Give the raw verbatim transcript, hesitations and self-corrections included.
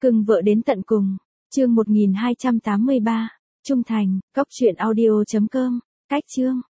Cưng vợ đến tận cùng. Chương một nghìn hai trăm tám mươi ba. Trung thành. Cốc truyện audio chấm com. Cách chương.